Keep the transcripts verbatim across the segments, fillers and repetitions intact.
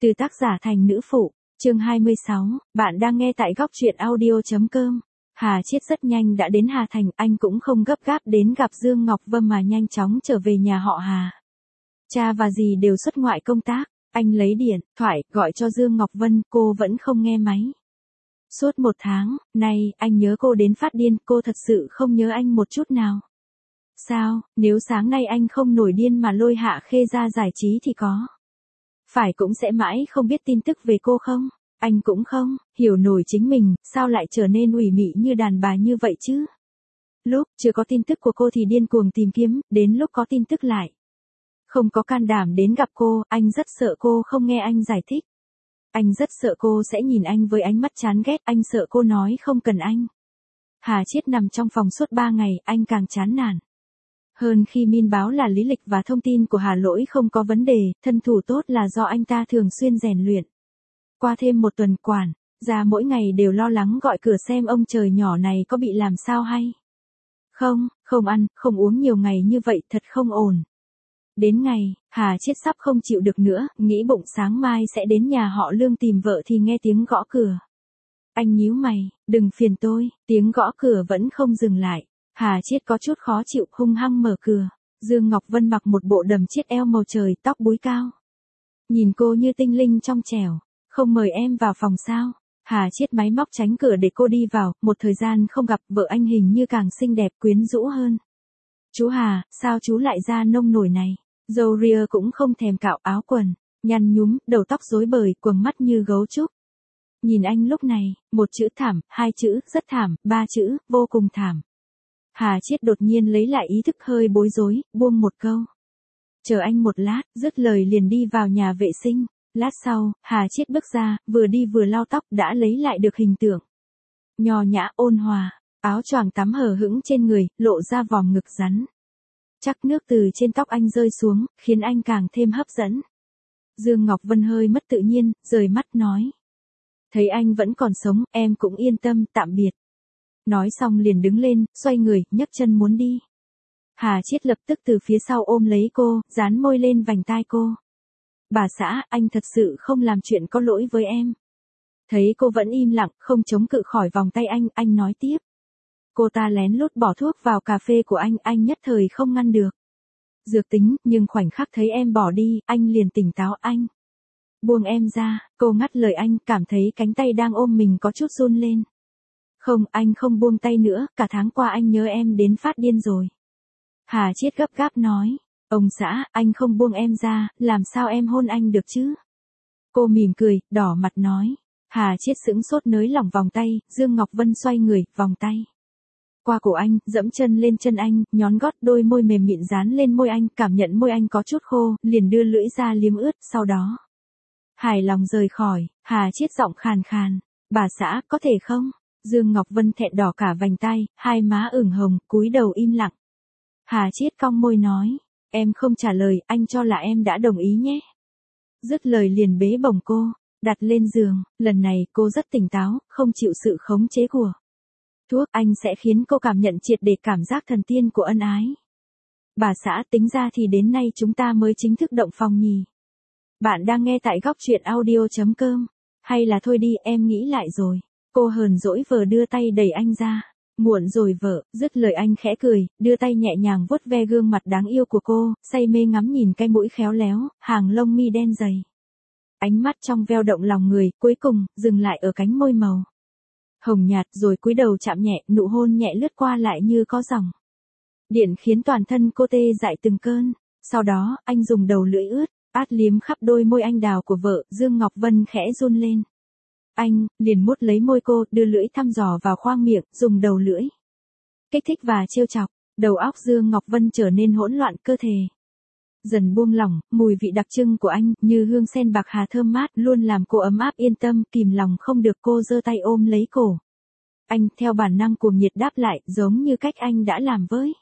Từ tác giả thành nữ phụ, chương hai mươi sáu, bạn đang nghe tại góc truyện audio.com. Hà Chiết rất nhanh đã đến Hà Thành, anh cũng không gấp gáp đến gặp Dương Ngọc Vân mà nhanh chóng trở về nhà họ Hà. Cha và dì đều xuất ngoại công tác, anh lấy điện thoại gọi cho Dương Ngọc Vân, cô vẫn không nghe máy. Suốt một tháng nay, anh nhớ cô đến phát điên, cô thật sự không nhớ anh một chút nào. Sao, nếu sáng nay anh không nổi điên mà lôi Hạ Khê ra giải trí thì có phải cũng sẽ mãi không biết tin tức về cô không? Anh cũng không hiểu nổi chính mình, sao lại trở nên ủy mị như đàn bà như vậy chứ? Lúc chưa có tin tức của cô thì điên cuồng tìm kiếm, đến lúc có tin tức lại không có can đảm đến gặp cô, anh rất sợ cô không nghe anh giải thích. Anh rất sợ cô sẽ nhìn anh với ánh mắt chán ghét, anh sợ cô nói không cần anh. Hà Chiết nằm trong phòng suốt ba ngày, anh càng chán nản. Hơn khi Min báo là lý lịch và thông tin của Hà Lỗi không có vấn đề, thân thủ tốt là do anh ta thường xuyên rèn luyện. Qua thêm một tuần quản gia mỗi ngày đều lo lắng gọi cửa xem ông trời nhỏ này có bị làm sao hay không, không ăn, không uống nhiều ngày như vậy thật không ổn. Đến ngày, Hà Chiết sắp không chịu được nữa, nghĩ bụng sáng mai sẽ đến nhà họ Lương tìm vợ thì nghe tiếng gõ cửa. Anh nhíu mày, đừng phiền tôi, tiếng gõ cửa vẫn không dừng lại. Hà Chiết có chút khó chịu, hung hăng mở cửa. Dương Ngọc Vân mặc một bộ đầm chiết eo màu trời, tóc búi cao. Nhìn cô như tinh linh trong trẻo. Không mời em vào phòng sao? Hà Chiết máy móc tránh cửa để cô đi vào, một thời gian không gặp vợ anh hình như càng xinh đẹp quyến rũ hơn. Chú Hà, sao chú lại ra nông nổi này? Râu ria cũng không thèm cạo, áo quần nhăn nhúm, đầu tóc rối bời, quầng mắt như gấu trúc. Nhìn anh lúc này, một chữ thảm, hai chữ rất thảm, ba chữ vô cùng thảm. Hà Chiết đột nhiên lấy lại ý thức, hơi bối rối, buông một câu. Chờ anh một lát, dứt lời liền đi vào nhà vệ sinh. Lát sau, Hà Chiết bước ra, vừa đi vừa lau tóc, đã lấy lại được hình tượng nho nhã ôn hòa, áo choàng tắm hở hững trên người, lộ ra vòm ngực rắn. Chắc nước từ trên tóc anh rơi xuống, khiến anh càng thêm hấp dẫn. Dương Ngọc Vân hơi mất tự nhiên, rời mắt nói. Thấy anh vẫn còn sống, em cũng yên tâm, tạm biệt. Nói xong liền đứng lên, xoay người, nhấc chân muốn đi. Hà Chiết lập tức từ phía sau ôm lấy cô, dán môi lên vành tai cô. Bà xã, anh thật sự không làm chuyện có lỗi với em. Thấy cô vẫn im lặng, không chống cự khỏi vòng tay anh, anh nói tiếp. Cô ta lén lút bỏ thuốc vào cà phê của anh, anh nhất thời không ngăn được. Dược tính, nhưng khoảnh khắc thấy em bỏ đi, anh liền tỉnh táo. Anh buông em ra, cô ngắt lời anh, cảm thấy cánh tay đang ôm mình có chút run lên. Không, anh không buông tay nữa, cả tháng qua anh nhớ em đến phát điên rồi. Hà Chiết gấp gáp nói. Ông xã, anh không buông em ra, làm sao em hôn anh được chứ? Cô mỉm cười, đỏ mặt nói. Hà Chiết sững sốt nới lỏng vòng tay, Dương Ngọc Vân xoay người, vòng tay qua cổ anh, dẫm chân lên chân anh, nhón gót, đôi môi mềm mịn dán lên môi anh, cảm nhận môi anh có chút khô, liền đưa lưỡi ra liếm ướt, sau đó hài lòng rời khỏi. Hà Chiết giọng khàn khàn. Bà xã, có thể không? Dương Ngọc Vân thẹn đỏ cả vành tay, hai má ửng hồng, cúi đầu im lặng. Hà Chiết cong môi nói. Em không trả lời, anh cho là em đã đồng ý nhé. Dứt lời liền bế bổng cô, đặt lên giường, lần này cô rất tỉnh táo, không chịu sự khống chế của thuốc, anh sẽ khiến cô cảm nhận triệt để cảm giác thần tiên của ân ái. Bà xã, tính ra thì đến nay chúng ta mới chính thức động phòng nhỉ. Bạn đang nghe tại góc truyện audio.com, hay là thôi đi, em nghĩ lại rồi. Cô hờn dỗi vờ đưa tay đẩy anh ra. Muộn rồi vợ, dứt lời anh khẽ cười, đưa tay nhẹ nhàng vuốt ve gương mặt đáng yêu của cô, say mê ngắm nhìn cái mũi khéo léo, hàng lông mi đen dày. Ánh mắt trong veo động lòng người, cuối cùng, dừng lại ở cánh môi màu hồng nhạt, rồi cúi đầu chạm nhẹ, nụ hôn nhẹ lướt qua lại như có dòng điện khiến toàn thân cô tê dại từng cơn. Sau đó, anh dùng đầu lưỡi ướt, át liếm khắp đôi môi anh đào của vợ, Dương Ngọc Vân khẽ run lên. Anh liền mút lấy môi cô, đưa lưỡi thăm dò vào khoang miệng, dùng đầu lưỡi kích thích và trêu chọc. Đầu óc Dương Ngọc Vân trở nên hỗn loạn, cơ thể dần buông lỏng, mùi vị đặc trưng của anh, như hương sen bạc hà thơm mát, luôn làm cô ấm áp yên tâm, kìm lòng không được cô giơ tay ôm lấy cổ anh, theo bản năng cuồng nhiệt đáp lại, giống như cách anh đã làm với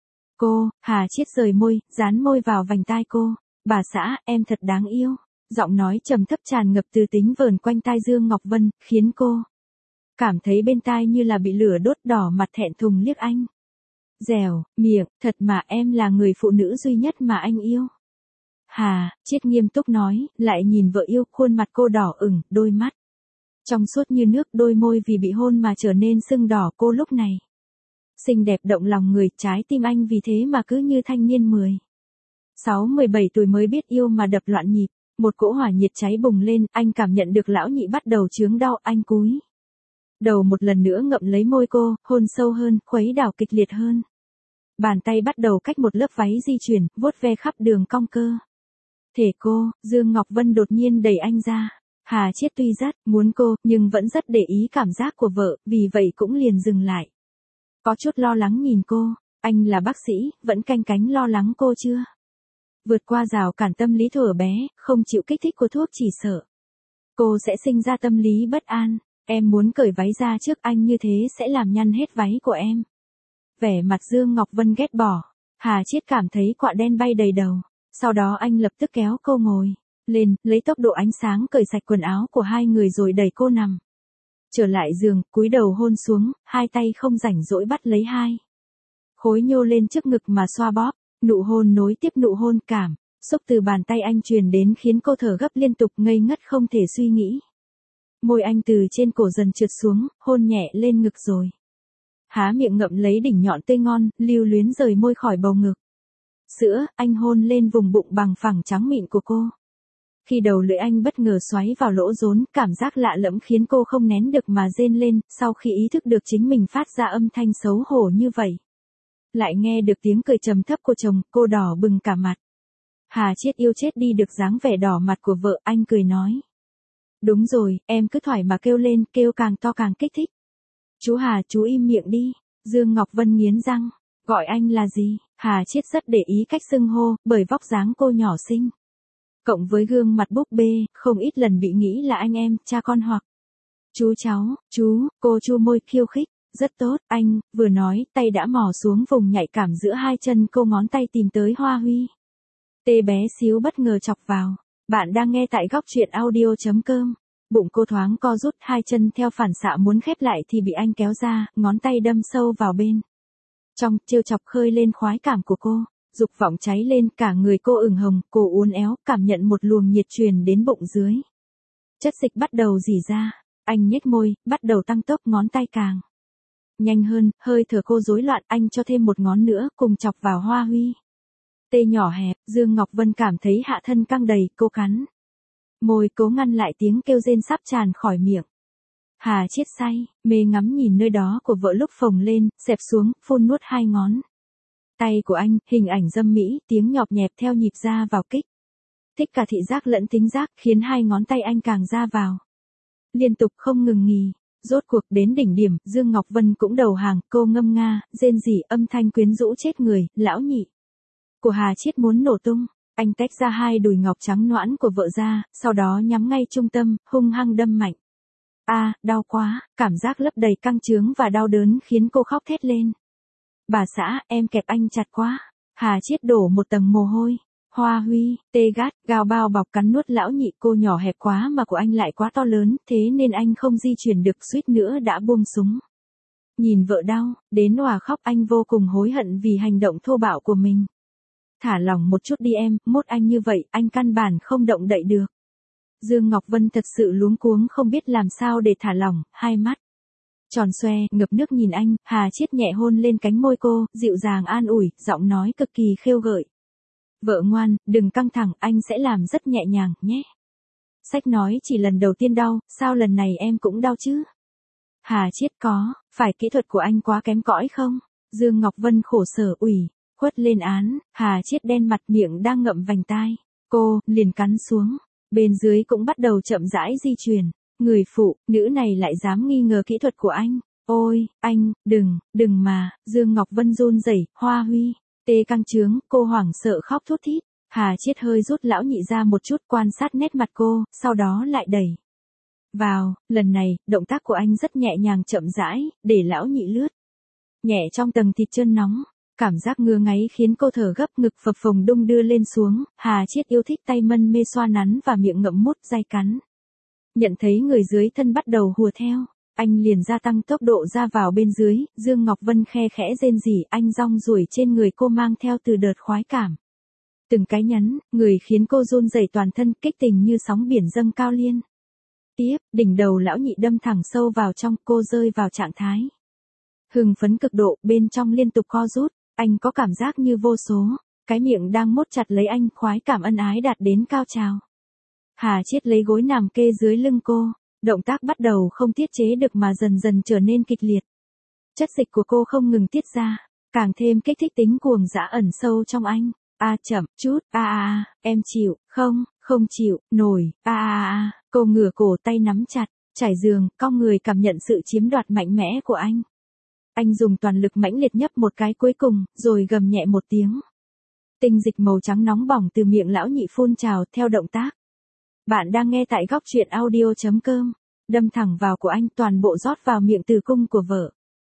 cô. Hà Chiết rời môi, dán môi vào vành tai cô. Bà xã, em thật đáng yêu. Giọng nói trầm thấp tràn ngập từ tính vờn quanh tai Dương Ngọc Vân, khiến cô cảm thấy bên tai như là bị lửa đốt, đỏ mặt thẹn thùng liếc anh. Dẻo miệng, thật mà em là người phụ nữ duy nhất mà anh yêu. Hà Chiết nghiêm túc nói, lại nhìn vợ yêu, khuôn mặt cô đỏ ửng, đôi mắt trong suốt như nước, đôi môi vì bị hôn mà trở nên sưng đỏ. Cô lúc này xinh đẹp động lòng người, trái tim anh vì thế mà cứ như thanh niên mười sáu mười bảy tuổi mới biết yêu mà đập loạn nhịp. Một cỗ hỏa nhiệt cháy bùng lên, anh cảm nhận được lão nhị bắt đầu chướng đau, anh cúi đầu một lần nữa ngậm lấy môi cô, hôn sâu hơn, khuấy đảo kịch liệt hơn. Bàn tay bắt đầu cách một lớp váy di chuyển, vuốt ve khắp đường cong cơ thể cô. Dương Ngọc Vân đột nhiên đẩy anh ra. Hà Chiết tuy rất muốn cô, nhưng vẫn rất để ý cảm giác của vợ, vì vậy cũng liền dừng lại. Có chút lo lắng nhìn cô, anh là bác sĩ, vẫn canh cánh lo lắng cô chưa vượt qua rào cản tâm lý thuở bé, không chịu kích thích của thuốc, chỉ sợ cô sẽ sinh ra tâm lý bất an. Em muốn cởi váy ra trước anh, như thế sẽ làm nhăn hết váy của em. Vẻ mặt Dương Ngọc Vân ghét bỏ. Hà Chiết cảm thấy quạ đen bay đầy đầu. Sau đó anh lập tức kéo cô ngồi lên, lấy tốc độ ánh sáng cởi sạch quần áo của hai người rồi đẩy cô nằm trở lại giường, cúi đầu hôn xuống, hai tay không rảnh rỗi bắt lấy hai khối nhô lên trước ngực mà xoa bóp. Nụ hôn nối tiếp nụ hôn, cảm xúc từ bàn tay anh truyền đến khiến cô thở gấp liên tục, ngây ngất không thể suy nghĩ. Môi anh từ trên cổ dần trượt xuống, hôn nhẹ lên ngực rồi há miệng ngậm lấy đỉnh nhọn tươi ngon, lưu luyến rời môi khỏi bầu ngực. Sữa, anh hôn lên vùng bụng bằng phẳng trắng mịn của cô. Khi đầu lưỡi anh bất ngờ xoáy vào lỗ rốn, cảm giác lạ lẫm khiến cô không nén được mà rên lên. Sau khi ý thức được chính mình phát ra âm thanh xấu hổ như vậy, lại nghe được tiếng cười trầm thấp của chồng, cô đỏ bừng cả mặt. Hà Chiết yêu chết đi được dáng vẻ đỏ mặt của vợ, anh cười nói. Đúng rồi, em cứ thoải mà kêu lên, kêu càng to càng kích thích. Chú Hà, chú im miệng đi. Dương Ngọc Vân nghiến răng. Gọi anh là gì? Hà Chiết rất để ý cách xưng hô, bởi vóc dáng cô nhỏ xinh. Cộng với gương mặt búp bê, không ít lần bị nghĩ là anh em, cha con hoặc chú cháu. Chú, cô chu môi khiêu khích. Rất tốt, anh, vừa nói, tay đã mò xuống vùng nhạy cảm giữa hai chân cô, ngón tay tìm tới Hoa Huy. Tê bé xíu bất ngờ chọc vào. Bạn đang nghe tại góc truyện audio.com. Bụng cô thoáng co rút, hai chân theo phản xạ muốn khép lại thì bị anh kéo ra, ngón tay đâm sâu vào bên trong, trêu chọc khơi lên khoái cảm của cô. Dục vọng cháy lên, cả người cô ửng hồng, cô uốn éo, cảm nhận một luồng nhiệt truyền đến bụng dưới. Chất dịch bắt đầu rỉ ra, anh nhếch môi, bắt đầu tăng tốc, ngón tay càng nhanh hơn, hơi thở cô rối loạn, anh cho thêm một ngón nữa, cùng chọc vào Hoa Huy. Tê nhỏ hẹp, Dương Ngọc Vân cảm thấy hạ thân căng đầy, cô cắn môi cố ngăn lại tiếng kêu rên sắp tràn khỏi miệng. Hà Chiết say, mê ngắm nhìn nơi đó của vợ lúc phồng lên, xẹp xuống, phun nuốt hai ngón tay của anh, hình ảnh dâm mỹ, tiếng nhọp nhẹp theo nhịp ra vào kích thích cả thị giác lẫn tính giác, khiến hai ngón tay anh càng ra vào liên tục không ngừng nghỉ. Rốt cuộc đến đỉnh điểm, Dương Ngọc Vân cũng đầu hàng, cô ngâm nga, rên rỉ, âm thanh quyến rũ chết người. Lão nhị của Hà Chiết muốn nổ tung. Anh tách ra hai đùi ngọc trắng nõn của vợ ra, sau đó nhắm ngay trung tâm, hung hăng đâm mạnh. A, à, đau quá, cảm giác lấp đầy căng trướng và đau đớn khiến cô khóc thét lên. Bà xã, em kẹp anh chặt quá. Hà Chiết đổ một tầng mồ hôi. Hoa Huy, tê gắt, gào bao bọc cắn nuốt lão nhị, cô nhỏ hẹp quá mà của anh lại quá to lớn, thế nên anh không di chuyển được, suýt nữa đã buông súng. Nhìn vợ đau, đến òa khóc, anh vô cùng hối hận vì hành động thô bạo của mình. Thả lỏng một chút đi em, mốt anh như vậy, anh căn bản không động đậy được. Dương Ngọc Vân thật sự luống cuống không biết làm sao để thả lỏng, hai mắt tròn xoe, ngập nước nhìn anh. Hà Chiết nhẹ hôn lên cánh môi cô, dịu dàng an ủi, giọng nói cực kỳ khêu gợi. Vợ ngoan, đừng căng thẳng, anh sẽ làm rất nhẹ nhàng, nhé. Sách nói chỉ lần đầu tiên đau, sao lần này em cũng đau chứ? Hà Chiết có, phải kỹ thuật của anh quá kém cỏi không? Dương Ngọc Vân khổ sở ủy khuất lên án. Hà Chiết đen mặt, miệng đang ngậm vành tai. Cô, liền cắn xuống. Bên dưới cũng bắt đầu chậm rãi di chuyển. Người phụ nữ này lại dám nghi ngờ kỹ thuật của anh. Ôi, anh, đừng, đừng mà. Dương Ngọc Vân run rẩy. Hoa Huy, tê căng trướng, cô hoảng sợ khóc thút thít. Hà Chiết hơi rút lão nhị ra một chút, quan sát nét mặt cô, sau đó lại đẩy vào. Lần này, động tác của anh rất nhẹ nhàng chậm rãi, để lão nhị lướt nhẹ trong tầng thịt chân nóng. Cảm giác ngứa ngáy khiến cô thở gấp, ngực phập phồng đung đưa lên xuống. Hà Chiết yêu thích tay mân mê xoa nắn và miệng ngậm mút day cắn. Nhận thấy người dưới thân bắt đầu hùa theo, anh liền gia tăng tốc độ ra vào bên dưới. Dương Ngọc Vân khe khẽ rên rỉ, anh rong ruổi trên người cô mang theo từ đợt khoái cảm Từng cái nhấn, người khiến cô run rẩy toàn thân, kích tình như sóng biển dâng cao liên. Tiếp, đỉnh đầu lão nhị đâm thẳng sâu vào trong, cô rơi vào trạng thái hưng phấn cực độ, bên trong liên tục co rút, anh có cảm giác như vô số cái miệng đang mốt chặt lấy anh, khoái cảm ân ái đạt đến cao trào. Hà Chiết lấy gối nằm kê dưới lưng cô, động tác bắt đầu không tiết chế được mà dần dần trở nên kịch liệt. Chất dịch của cô không ngừng tiết ra, càng thêm kích thích tính cuồng dã ẩn sâu trong anh. A à, chậm chút, a à, a, em chịu, không, không chịu, nổi, a a a, cô ngửa cổ tay nắm chặt, trải giường, cong người cảm nhận sự chiếm đoạt mạnh mẽ của anh. Anh dùng toàn lực mãnh liệt nhấp một cái cuối cùng, rồi gầm nhẹ một tiếng. Tinh dịch màu trắng nóng bỏng từ miệng lão nhị phun trào theo động tác. Bạn đang nghe tại góc truyện audio.com, đâm thẳng vào của anh, toàn bộ rót vào miệng tử cung của vợ.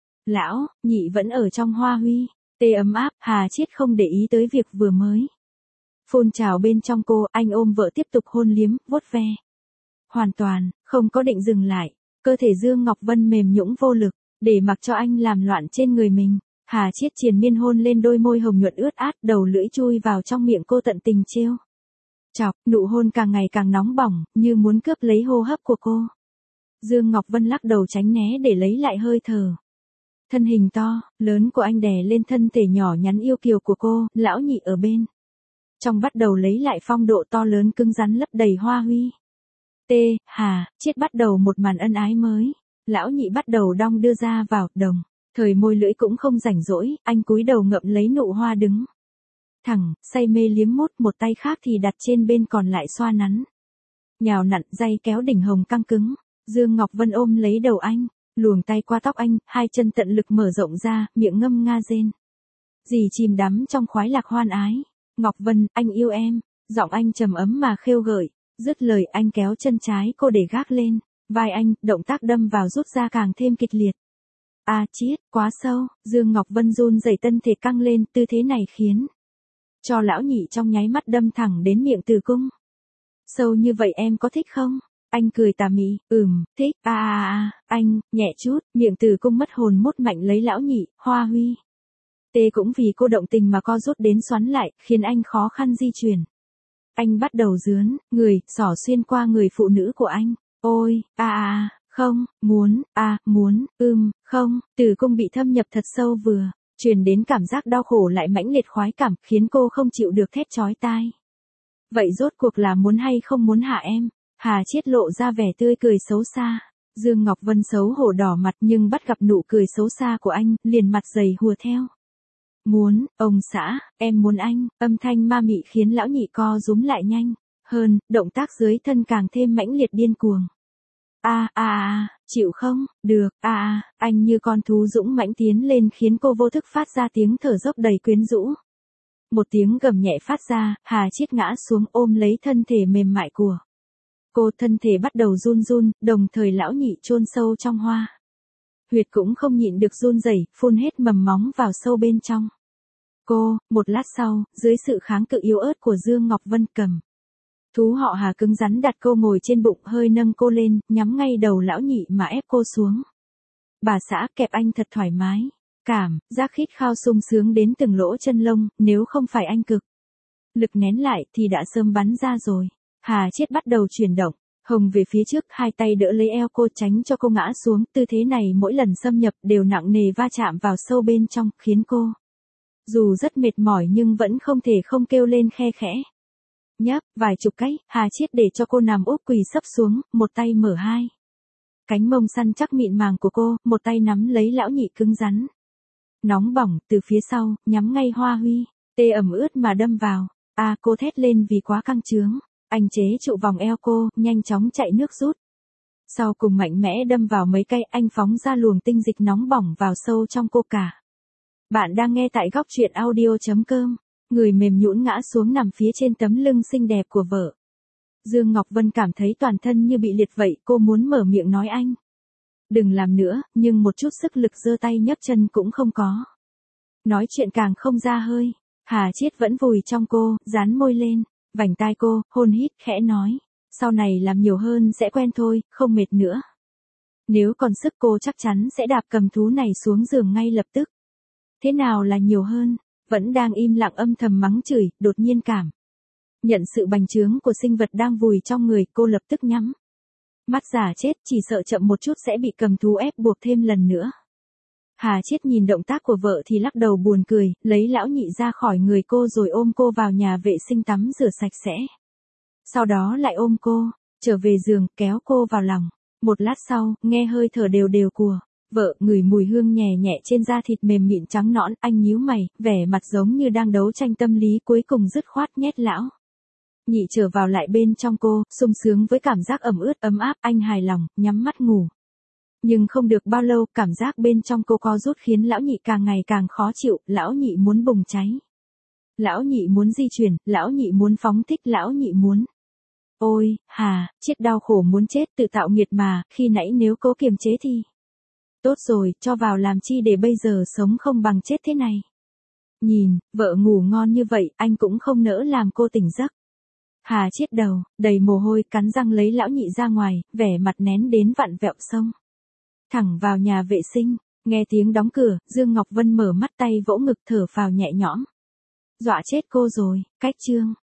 Lão nhị vẫn ở trong hoa huy, tê ấm áp, Hà Chiết không để ý tới việc vừa mới phun trào bên trong cô, anh ôm vợ tiếp tục hôn liếm, vuốt ve. Hoàn toàn, không có định dừng lại, cơ thể Dương Ngọc Vân mềm nhũn vô lực, để mặc cho anh làm loạn trên người mình. Hà Chiết triền miên hôn lên đôi môi hồng nhuận ướt át, đầu lưỡi chui vào trong miệng cô tận tình trêu chọc, nụ hôn càng ngày càng nóng bỏng, như muốn cướp lấy hô hấp của cô. Dương Ngọc Vân lắc đầu tránh né để lấy lại hơi thở. Thân hình to, lớn của anh đè lên thân thể nhỏ nhắn yêu kiều của cô, lão nhị ở bên trong bắt đầu lấy lại phong độ to lớn cứng rắn lấp đầy hoa huy. T, Hà Chiết bắt đầu một màn ân ái mới. Lão nhị bắt đầu đong đưa ra vào, đồng thời môi lưỡi cũng không rảnh rỗi, anh cúi đầu ngậm lấy nụ hoa đứng thẳng, say mê liếm mút, một tay khác thì đặt trên bên còn lại xoa nắn, nhào nặn, day kéo đỉnh hồng căng cứng. Dương Ngọc Vân ôm lấy đầu anh, luồng tay qua tóc anh, hai chân tận lực mở rộng ra, miệng ngâm nga rên dì chìm đắm trong khoái lạc hoan ái. Ngọc Vân, anh yêu em, giọng anh trầm ấm mà khêu gợi. Dứt lời anh kéo chân trái cô để gác lên vai anh, động tác đâm vào rút ra càng thêm kịch liệt. A à, Chiết, quá sâu. Dương Ngọc Vân run rẩy, tân thể căng lên, tư thế này khiến cho lão nhị trong nháy mắt đâm thẳng đến miệng tử cung. Sâu như vậy em có thích không? Anh cười tà mị, ừm, thích. A a a, anh, nhẹ chút. Miệng tử cung mất hồn mốt mạnh lấy lão nhị, hoa huy. Tê cũng vì cô động tình mà co rút đến xoắn lại, khiến anh khó khăn di chuyển. Anh bắt đầu dướn người, xỏ xuyên qua người phụ nữ của anh. Ôi, a à, a, không, muốn, a, à, muốn, ưm, không, tử cung bị thâm nhập thật sâu vừa, truyền đến cảm giác đau khổ lại mãnh liệt khoái cảm, khiến cô không chịu được thét chói tai. Vậy rốt cuộc là muốn hay không muốn hả em? Hà Chiết lộ ra vẻ tươi cười xấu xa. Dương Ngọc Vân xấu hổ đỏ mặt nhưng bắt gặp nụ cười xấu xa của anh, liền mặt dày hùa theo. Muốn, ông xã, em muốn anh, âm thanh ma mị khiến lão nhị co rúm lại nhanh hơn, động tác dưới thân càng thêm mãnh liệt điên cuồng. A a a, chịu không? Được, a a, anh như con thú dũng mãnh tiến lên khiến cô vô thức phát ra tiếng thở dốc đầy quyến rũ. Một tiếng gầm nhẹ phát ra, Hà Chiết ngã xuống ôm lấy thân thể mềm mại của cô, thân thể bắt đầu run run, đồng thời lão nhị chôn sâu trong hoa huyệt cũng không nhịn được run rẩy, phun hết mầm móng vào sâu bên trong. Cô, một lát sau, dưới sự kháng cự yếu ớt của Dương Ngọc Vân, cầm thú họ Hà cứng rắn đặt cô ngồi trên bụng, hơi nâng cô lên, nhắm ngay đầu lão nhị mà ép cô xuống. Bà xã, kẹp anh thật thoải mái. Cảm giác khít khao sung sướng đến từng lỗ chân lông, nếu không phải anh cực lực nén lại thì đã sớm bắn ra rồi. Hà Chiết bắt đầu chuyển động, hồng về phía trước, hai tay đỡ lấy eo cô tránh cho cô ngã xuống. Tư thế này mỗi lần xâm nhập đều nặng nề va chạm vào sâu bên trong, khiến cô dù rất mệt mỏi nhưng vẫn không thể không kêu lên khe khẽ. Nhấp vài chục cái, Hà Chiết để cho cô nằm úp quỳ sấp xuống, một tay mở hai cánh mông săn chắc mịn màng của cô, một tay nắm lấy lão nhị cứng rắn nóng bỏng từ phía sau, nhắm ngay hoa huy, tê ẩm ướt mà đâm vào. A à, cô thét lên vì quá căng trướng. Anh chế trụ vòng eo cô, nhanh chóng chạy nước rút. Sau cùng mạnh mẽ đâm vào mấy cây, anh phóng ra luồng tinh dịch nóng bỏng vào sâu trong cô cả. Bạn đang nghe tại góc truyện audio.com. Người mềm nhũn ngã xuống nằm phía trên tấm lưng xinh đẹp của vợ. Dương Ngọc Vân cảm thấy toàn thân như bị liệt vậy, cô muốn mở miệng nói anh đừng làm nữa, nhưng một chút sức lực giơ tay nhấc chân cũng không có. Nói chuyện càng không ra hơi. Hà Chiết vẫn vùi trong cô, dán môi lên vành tai cô, hôn hít, khẽ nói. Sau này làm nhiều hơn sẽ quen thôi, không mệt nữa. Nếu còn sức cô chắc chắn sẽ đạp cầm thú này xuống giường ngay lập tức. Thế nào là nhiều hơn? Vẫn đang im lặng âm thầm mắng chửi, đột nhiên cảm nhận sự bành trướng của sinh vật đang vùi trong người, cô lập tức nhắm mắt giả chết, chỉ sợ chậm một chút sẽ bị cầm thú ép buộc thêm lần nữa. Hà Chiết nhìn động tác của vợ thì lắc đầu buồn cười, lấy lão nhị ra khỏi người cô rồi ôm cô vào nhà vệ sinh tắm rửa sạch sẽ. Sau đó lại ôm cô, trở về giường, kéo cô vào lòng. Một lát sau, nghe hơi thở đều đều của vợ, ngửi mùi hương nhẹ nhẹ trên da thịt mềm mịn trắng nõn, anh nhíu mày, vẻ mặt giống như đang đấu tranh tâm lý, cuối cùng dứt khoát nhét lão nhị trở vào lại bên trong cô, sung sướng với cảm giác ẩm ướt ấm áp, anh hài lòng, nhắm mắt ngủ. Nhưng không được bao lâu, cảm giác bên trong cô co rút khiến lão nhị càng ngày càng khó chịu, lão nhị muốn bùng cháy. Lão nhị muốn di chuyển, lão nhị muốn phóng thích, lão nhị muốn. Ôi, Hà, Chiết đau khổ muốn chết, tự tạo nghiệt mà, khi nãy nếu cố kiềm chế thì. Tốt rồi, cho vào làm chi để bây giờ sống không bằng chết thế này. Nhìn, vợ ngủ ngon như vậy, anh cũng không nỡ làm cô tỉnh giấc. Hà Chiết đầu, đầy mồ hôi, cắn răng lấy lão nhị ra ngoài, vẻ mặt nén đến vặn vẹo xông thẳng vào nhà vệ sinh, nghe tiếng đóng cửa, Dương Ngọc Vân mở mắt tay vỗ ngực thở phào nhẹ nhõm. Dọa chết cô rồi, cách chương.